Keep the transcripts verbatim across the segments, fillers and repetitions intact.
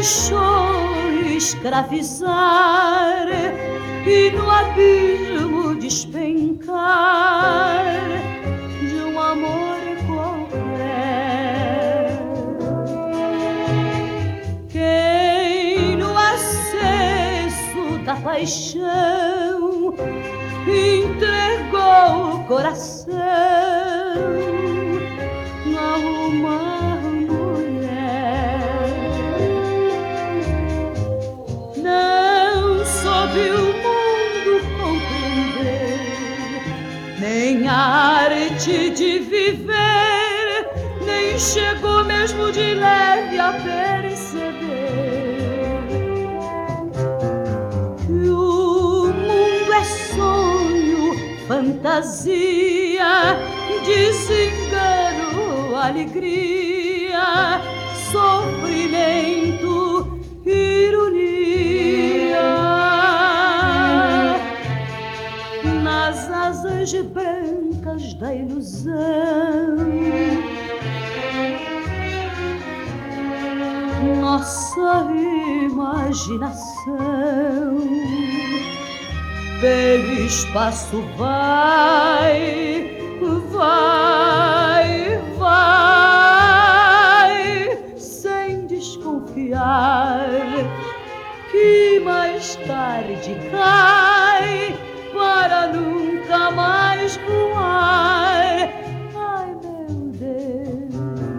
deixou escravizar e no abismo despencar de um amor qualquer. Quem no acesso da paixão entregou o coração a uma mulher, não soube o mundo compreender, nem a arte de viver, nem chegou mesmo de leve a perceber que o mundo é sonho, fantasia, desengano, alegria, sofrimento, ironia. Nas asas brancas da ilusão, nossa imaginação pelo espaço vai, vai, vai, sem desconfiar que mais tarde cai para nunca mais voar. Ai, meu Deus.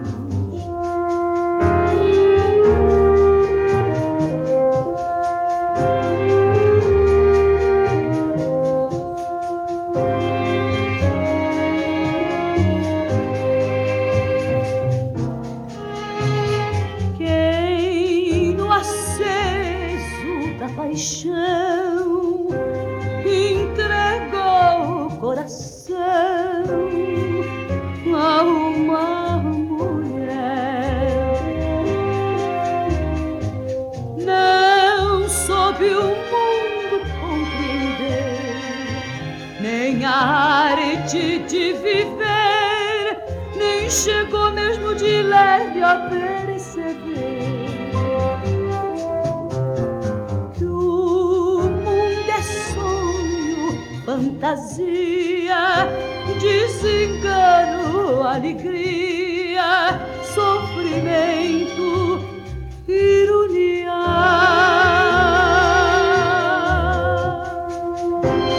Quem no acesso da paixão entregou o coração a uma mulher, não soube o mundo compreender, nem a arte de viver, nem chegou mesmo de leve a perceber que o mundo é sonho, fantasia, desengano, alegria, sofrimento, ironia.